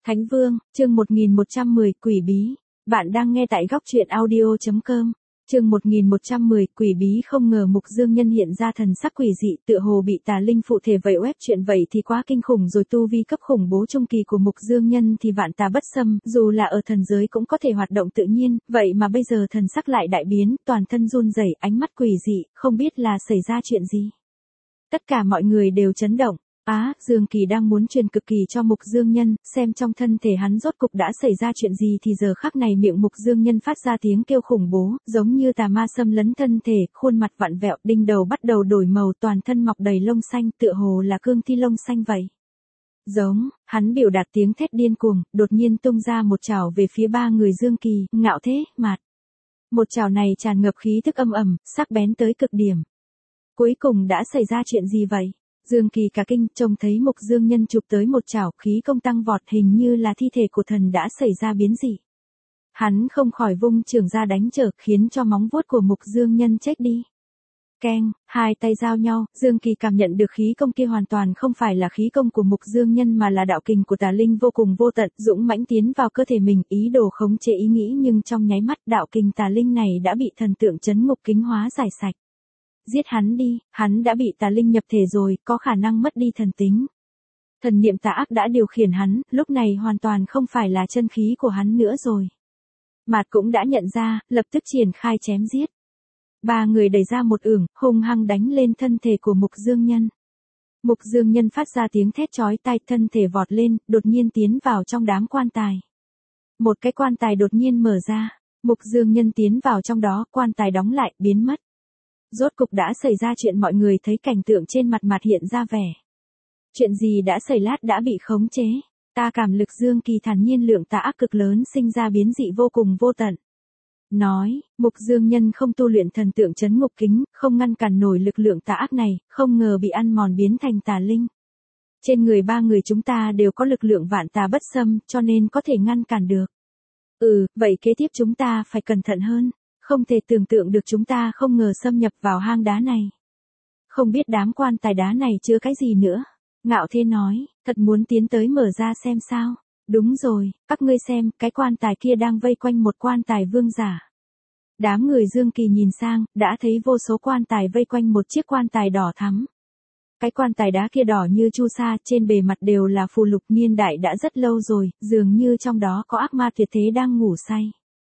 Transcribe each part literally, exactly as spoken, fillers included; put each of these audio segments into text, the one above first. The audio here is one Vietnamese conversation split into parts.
Thánh Vương, chương một nghìn một trăm mười, Quỷ Bí. Bạn đang nghe tại góc truyện audio chấm com. Chương một nghìn một trăm mười, Quỷ Bí. Không ngờ Mục Dương Nhân hiện ra thần sắc quỷ dị, tựa hồ bị tà linh phụ thể vậy web chuyện vậy thì quá kinh khủng rồi. Tu vi cấp khủng bố trung kỳ của Mục Dương Nhân thì vạn tà bất xâm, dù là ở thần giới cũng có thể hoạt động tự nhiên, vậy mà bây giờ thần sắc lại đại biến, toàn thân run rẩy, ánh mắt quỷ dị, không biết là xảy ra chuyện gì. Tất cả mọi người đều chấn động. Á, à, Dương Kỳ đang muốn truyền cực kỳ cho Mục Dương Nhân, xem trong thân thể hắn rốt cục đã xảy ra chuyện gì thì giờ khắc này miệng Mục Dương Nhân phát ra tiếng kêu khủng bố, giống như tà ma xâm lấn thân thể, khuôn mặt vặn vẹo, đỉnh đầu bắt đầu đổi màu, toàn thân mọc đầy lông xanh, tựa hồ là cương thi lông xanh vậy. Giống, hắn biểu đạt tiếng thét điên cuồng, đột nhiên tung ra một chảo về phía ba người Dương Kỳ, Ngạo Thế, Mạt. Một chảo này tràn ngập khí tức âm ầm, sắc bén tới cực điểm. Cuối cùng đã xảy ra chuyện gì vậy? Dương Kỳ cả kinh, trông thấy Mục Dương Nhân chụp tới một chảo, khí công tăng vọt, hình như là thi thể của thần đã xảy ra biến dị. Hắn không khỏi vung chưởng ra đánh trở, khiến cho móng vuốt của Mục Dương Nhân chết đi. Keng, hai tay giao nhau, Dương Kỳ cảm nhận được khí công kia hoàn toàn không phải là khí công của Mục Dương Nhân mà là đạo kình của tà linh vô cùng vô tận, dũng mãnh tiến vào cơ thể mình, ý đồ khống chế ý nghĩ, nhưng trong nháy mắt đạo kình tà linh này đã bị thần tượng trấn ngục kính hóa giải sạch. Giết hắn đi, hắn đã bị tà linh nhập thể rồi, có khả năng mất đi thần tính. Thần niệm tà ác đã điều khiển hắn, lúc này hoàn toàn không phải là chân khí của hắn nữa rồi. Mạt cũng đã nhận ra, lập tức triển khai chém giết. Ba người đẩy ra một ưởng, hung hăng đánh lên thân thể của Mục Dương Nhân. Mục Dương Nhân phát ra tiếng thét chói tai, thân thể vọt lên, đột nhiên tiến vào trong đám quan tài. Một cái quan tài đột nhiên mở ra, Mục Dương Nhân tiến vào trong đó, quan tài đóng lại, biến mất. Rốt cục đã xảy ra chuyện, mọi người thấy cảnh tượng trên mặt Mạt hiện ra vẻ. Chuyện gì đã xảy lát đã bị khống chế, ta cảm lực Dương Kỳ thản nhiên lượng tà ác cực lớn sinh ra biến dị vô cùng vô tận. Nói, Mục Dương Nhân không tu luyện thần tượng trấn ngục kính, không ngăn cản nổi lực lượng tà ác này, không ngờ bị ăn mòn biến thành tà linh. Trên người ba người chúng ta đều có lực lượng vạn tà bất xâm, cho nên có thể ngăn cản được. Ừ, vậy kế tiếp chúng ta phải cẩn thận hơn. Không thể tưởng tượng được chúng ta không ngờ xâm nhập vào hang đá này. Không biết đám quan tài đá này chứa cái gì nữa. Ngạo Thế nói, thật muốn tiến tới mở ra xem sao. Đúng rồi, các ngươi xem, cái quan tài kia đang vây quanh một quan tài vương giả. Đám người Dương Kỳ nhìn sang, đã thấy vô số quan tài vây quanh một chiếc quan tài đỏ thắm. Cái quan tài đá kia đỏ như chu sa, trên bề mặt đều là phù lục, niên đại đã rất lâu rồi, dường như trong đó có ác ma tuyệt thế đang ngủ say.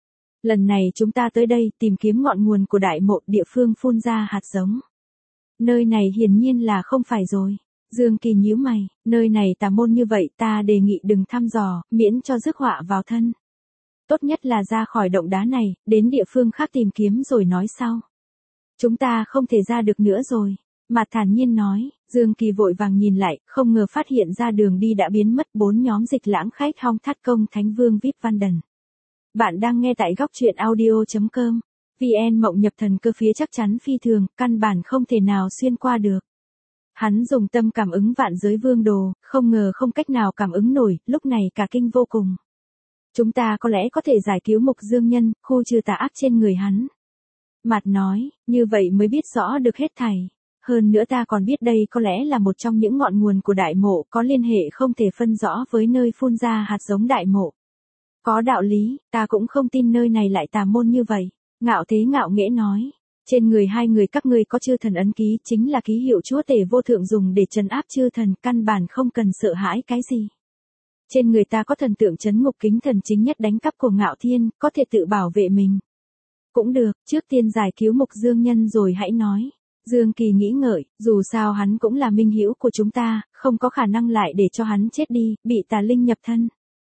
Lần này chúng ta tới đây tìm kiếm ngọn nguồn của đại mộ, địa phương phun ra hạt giống. Nơi này hiển nhiên là không phải rồi. Dương Kỳ nhíu mày, nơi này tà môn như vậy, ta đề nghị đừng thăm dò, miễn cho rước họa vào thân. Tốt nhất là ra khỏi động đá này, đến địa phương khác tìm kiếm rồi nói sau. Chúng ta không thể ra được nữa rồi. Mạt thản nhiên nói. Dương Kỳ vội vàng nhìn lại, không ngờ phát hiện ra đường đi đã biến mất. Bốn nhóm Dịch Lãng, Khách Hong, Thát Công, Thánh Vương, vê i pê Văn Đần. Bạn đang nghe tại góc truyện audio chấm com. vê en Mộng Nhập Thần Cơ phía chắc chắn phi thường, căn bản không thể nào xuyên qua được. Hắn dùng tâm cảm ứng vạn giới vương đồ, không ngờ không cách nào cảm ứng nổi, lúc này cả kinh vô cùng. Chúng ta có lẽ có thể giải cứu Mục Dương Nhân, khu trừ tà ác trên người hắn. Mạt nói, như vậy mới biết rõ được hết thảy. Hơn nữa ta còn biết đây có lẽ là một trong những ngọn nguồn của đại mộ, có liên hệ không thể phân rõ với nơi phun ra hạt giống đại mộ. Có đạo lý, ta cũng không tin nơi này lại tà môn như vậy. Ngạo Thế ngạo nghễ nói. Trên người hai người các ngươi có chư thần ấn ký, chính là ký hiệu chúa tể vô thượng dùng để trấn áp chư thần, căn bản không cần sợ hãi cái gì. Trên người ta có thần tượng trấn ngục kính, thần chính nhất đánh cắp của Ngạo Thiên, có thể tự bảo vệ mình. Cũng được, trước tiên giải cứu Mục Dương Nhân rồi hãy nói. Dương Kỳ nghĩ ngợi, dù sao hắn cũng là minh hữu của chúng ta, không có khả năng lại để cho hắn chết đi, bị tà linh nhập thân.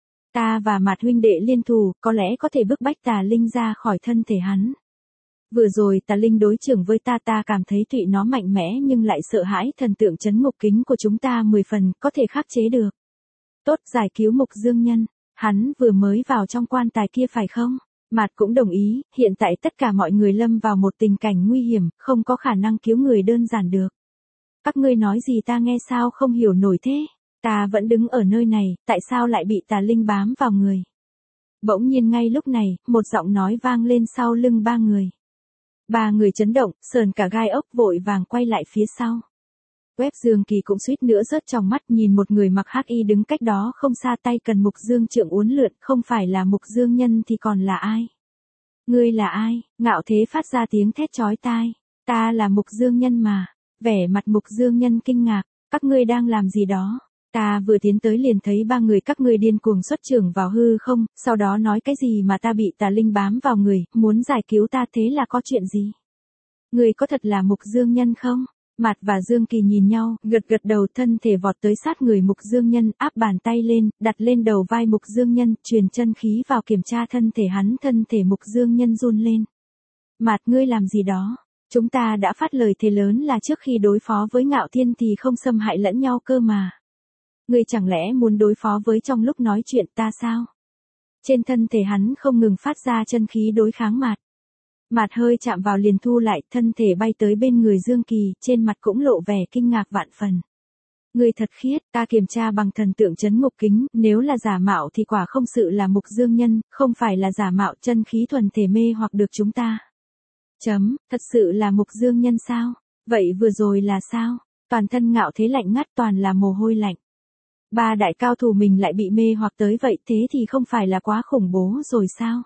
Ta và Mạt huynh đệ liên thủ, có lẽ có thể bức bách tà linh ra khỏi thân thể hắn. Vừa rồi tà linh đối chưởng với ta, ta cảm thấy tụi nó mạnh mẽ nhưng lại sợ hãi, thần tượng trấn ngục kính của chúng ta mười phần, có thể khắc chế được. Tốt, giải cứu Mục Dương Nhân. Hắn vừa mới vào trong quan tài kia phải không? Mạt cũng đồng ý, hiện tại tất cả mọi người lâm vào một tình cảnh nguy hiểm, không có khả năng cứu người đơn giản được. Các ngươi nói gì ta nghe sao không hiểu nổi thế? Ta vẫn đứng ở nơi này, tại sao lại bị tà linh bám vào người? Bỗng nhiên ngay lúc này, một giọng nói vang lên sau lưng ba người. Ba người chấn động, sờn cả gai ốc, vội vàng quay lại phía sau. Web Dương Kỳ cũng suýt nữa rớt trong mắt nhìn một người mặc hắc y đứng cách đó không xa tay cần Mục Dương Trượng uốn lượn, không phải là Mục Dương Nhân thì còn là ai? Ngươi là ai? Ngạo Thế phát ra tiếng thét chói tai. Ta là Mục Dương Nhân mà. Vẻ mặt Mục Dương Nhân kinh ngạc. Các ngươi đang làm gì đó? Ta vừa tiến tới liền thấy ba người các ngươi điên cuồng xuất trưởng vào hư không, sau đó nói cái gì mà ta bị tà linh bám vào người, muốn giải cứu ta, thế là có chuyện gì? Ngươi có thật là Mục Dương Nhân không? Mạt và Dương Kỳ nhìn nhau, gật gật đầu, thân thể vọt tới sát người Mục Dương Nhân, áp bàn tay lên, đặt lên đầu vai Mục Dương Nhân, truyền chân khí vào kiểm tra thân thể hắn, thân thể Mục Dương Nhân run lên. Mạt, ngươi làm gì đó? Chúng ta đã phát lời thề lớn là trước khi đối phó với Ngạo Thiên thì không xâm hại lẫn nhau cơ mà. Ngươi chẳng lẽ muốn đối phó với trong lúc nói chuyện ta sao? Trên thân thể hắn không ngừng phát ra chân khí đối kháng Mạt. Mạt hơi chạm vào liền thu lại, thân thể bay tới bên người Dương Kỳ, trên mặt cũng lộ vẻ kinh ngạc vạn phần. Ngươi thật khiết, ta kiểm tra bằng thần tượng chấn ngục kính, nếu là giả mạo thì quả không sự là Mục Dương Nhân, không phải là giả mạo, chân khí thuần thể mê hoặc được chúng ta. Chấm, thật sự là Mục Dương Nhân sao? Vậy vừa rồi là sao? Toàn thân Ngạo Thế lạnh ngắt, toàn là mồ hôi lạnh. Ba đại cao thủ mình lại bị mê hoặc tới vậy, thế thì không phải là quá khủng bố rồi sao?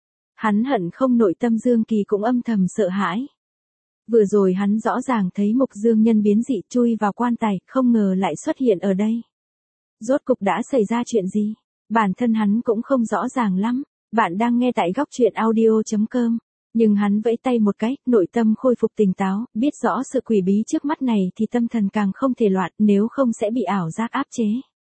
Hắn hận không, nội tâm Dương Kỳ cũng âm thầm sợ hãi. Vừa rồi hắn rõ ràng thấy Mục Dương Nhân biến dị chui vào quan tài, không ngờ lại xuất hiện ở đây. Rốt cục đã xảy ra chuyện gì? Bản thân hắn cũng không rõ ràng lắm. Bạn đang nghe tại góc truyện audio chấm com. Nhưng hắn vẫy tay một cái, nội tâm khôi phục tỉnh táo, biết rõ sự quỷ bí trước mắt này thì tâm thần càng không thể loạn, nếu không sẽ bị ảo giác áp chế.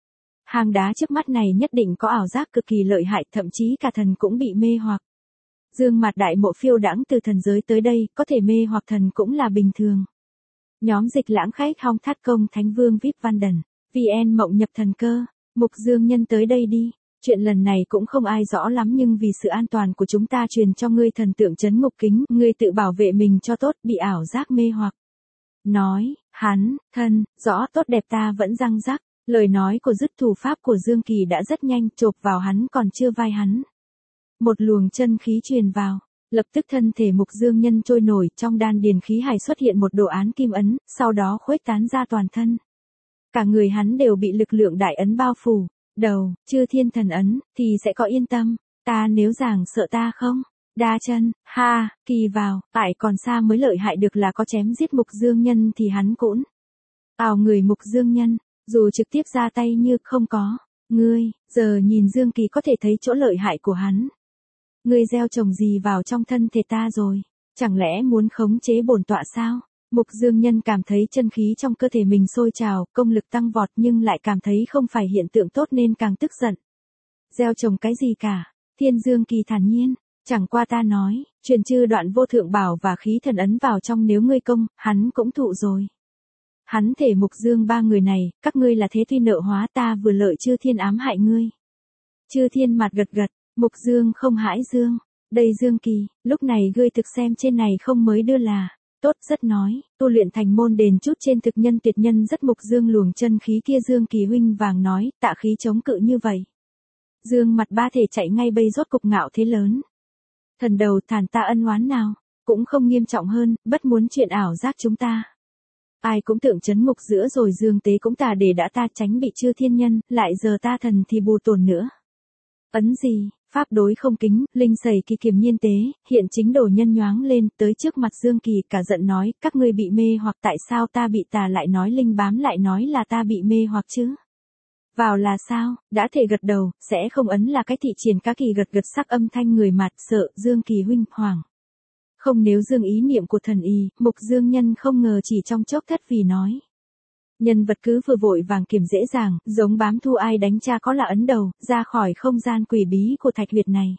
Hang đá trước mắt này nhất định có ảo giác cực kỳ lợi hại, thậm chí cả thần cũng bị mê hoặc. Dương Mạt đại mộ phiêu đãng từ thần giới tới đây, có thể mê hoặc thần cũng là bình thường. Nhóm Dịch Lãng khách Hong Thát Công Thánh Vương vê i pê Văn Đần, vê en Mộng Nhập Thần Cơ, Mục Dương Nhân tới đây đi. Chuyện lần này cũng không ai rõ lắm nhưng vì sự an toàn của chúng ta truyền cho ngươi thần tượng chấn ngục kính, ngươi tự bảo vệ mình cho tốt, bị ảo giác mê hoặc. Nói, hắn, thân, rõ tốt đẹp ta vẫn răng rắc, lời nói của dứt thủ pháp của Dương Kỳ đã rất nhanh, chộp vào hắn còn chưa vai hắn. Một luồng chân khí truyền vào, lập tức thân thể Mục Dương Nhân trôi nổi, trong đan điền khí hải xuất hiện một đồ án kim ấn, sau đó khuếch tán ra toàn thân. Cả người hắn đều bị lực lượng đại ấn bao phủ. Đầu, Chư Thiên Thần Ấn, thì sẽ có yên tâm, ta nếu giảng sợ ta không? Đa chân, ha, kỳ vào, tại còn xa mới lợi hại được là có chém giết Mục Dương Nhân thì hắn cũng. Ào người Mục Dương Nhân, dù trực tiếp ra tay như không có, ngươi, giờ nhìn Dương Kỳ có thể thấy chỗ lợi hại của hắn. Ngươi gieo trồng gì vào trong thân thể ta rồi, chẳng lẽ muốn khống chế bổn tọa sao? Mục Dương Nhân cảm thấy chân khí trong cơ thể mình sôi trào, công lực tăng vọt nhưng lại cảm thấy không phải hiện tượng tốt nên càng tức giận. Gieo trồng cái gì cả? Thiên Dương Kỳ thản nhiên, chẳng qua ta nói, truyền chư đoạn vô thượng bảo và khí thần ấn vào trong, nếu ngươi công, hắn cũng thụ rồi. Hắn thể Mục Dương ba người này, các ngươi là thế tuy nợ hóa, ta vừa lợi Chư Thiên ám hại ngươi. Chư Thiên mặt gật gật, Mục Dương không hãi Dương. Đây Dương Kỳ, lúc này ngươi thực xem trên này không mới đưa là. Tốt, rất nói, tu luyện thành môn đền chút trên thực nhân tuyệt nhân rất. Mục Dương luồng chân khí kia Dương Kỳ huynh vàng nói, tạ khí chống cự như vậy. Dương mặt ba thể chạy ngay bây, rốt cục Ngạo Thế lớn. Thần đầu thản ta ân oán nào, cũng không nghiêm trọng hơn, bất muốn chuyện ảo giác chúng ta. Ai cũng tưởng chấn ngục giữa rồi, Dương Tế cũng tà để đã ta tránh bị Chư Thiên nhân, lại giờ ta thần thì bù tổn nữa. Ấn gì, pháp đối không kính, linh sẩy kỳ kiềm nhiên tế, hiện chính đồ nhân nhoáng lên, tới trước mặt Dương Kỳ cả giận nói, các ngươi bị mê hoặc, tại sao ta bị tà lại nói linh bám lại nói là ta bị mê hoặc chứ? Vào là sao, đã thể gật đầu, sẽ không ấn là cái thị triển cá kỳ gật gật sắc âm thanh người mặt sợ, Dương Kỳ huynh, hoàng. Không nếu Dương ý niệm của thần y, Mục Dương Nhân không ngờ chỉ trong chốc thất vì nói. Nhân vật cứ vừa vội vàng kiểm dễ dàng, giống bám thu ai đánh cha có là ấn đầu, ra khỏi không gian quỷ bí của thạch huyệt này.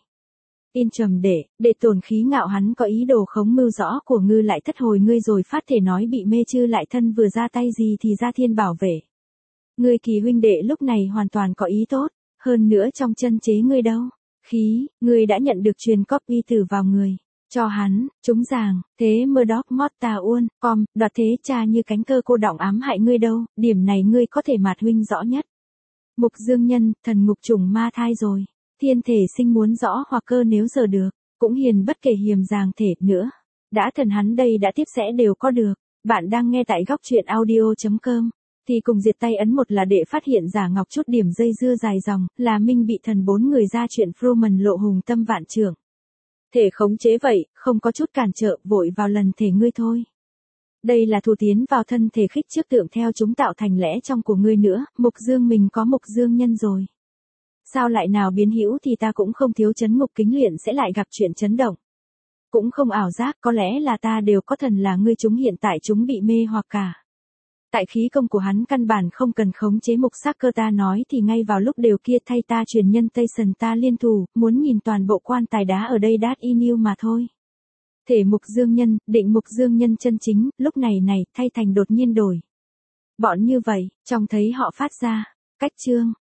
In trầm để, để tổn khí ngạo hắn có ý đồ khống mưu rõ của ngư lại thất hồi ngươi rồi phát thể nói bị mê chư lại thân vừa ra tay gì thì ra thiên bảo vệ. Ngươi Kỳ huynh đệ lúc này hoàn toàn có ý tốt, hơn nữa trong chân chế ngươi đâu. Khí, ngươi đã nhận được truyền copy tử vào người. Cho hắn, chúng giảng, thế mơ đóc mót tà uôn, com, đoạt thế cha như cánh cơ cô đọng ám hại ngươi đâu, điểm này ngươi có thể mạt huynh rõ nhất. Mục Dương Nhân, thần ngục trùng ma thai rồi, thiên thể sinh muốn rõ hoặc cơ nếu giờ được, cũng hiền bất kể hiềm giàng thể nữa. Đã thần hắn đây đã tiếp sẽ đều có được, Bạn đang nghe tại góc truyện audio chấm com. Thì cùng diệt tay ấn một là để phát hiện giả ngọc chút điểm dây dưa dài dòng, là Minh bị thần bốn người ra chuyện Froman lộ hùng tâm vạn trưởng. Thể khống chế vậy, không có chút cản trở, vội vào lần thể ngươi thôi. Đây là thủ tiến vào thân thể khích trước tượng theo chúng tạo thành lẽ trong của ngươi nữa, mục dương mình có mục dương nhân rồi. Sao lại nào biến hữu thì ta cũng không thiếu chấn ngục kính luyện sẽ lại gặp chuyện chấn động. Cũng không ảo giác, có lẽ là ta đều có thần là ngươi chúng hiện tại chúng bị mê hoặc cả. Tại khí công của hắn căn bản không cần khống chế mục sắc cơ ta nói thì ngay vào lúc đều kia thay ta truyền nhân Tây Sần ta liên thủ, muốn nhìn toàn bộ quan tài đá ở đây đát y niu mà thôi. Thể mục dương nhân, định mục dương nhân chân chính, lúc này này, thay thành đột nhiên đổi. Bọn như vậy, trong thấy họ phát ra, cách chương,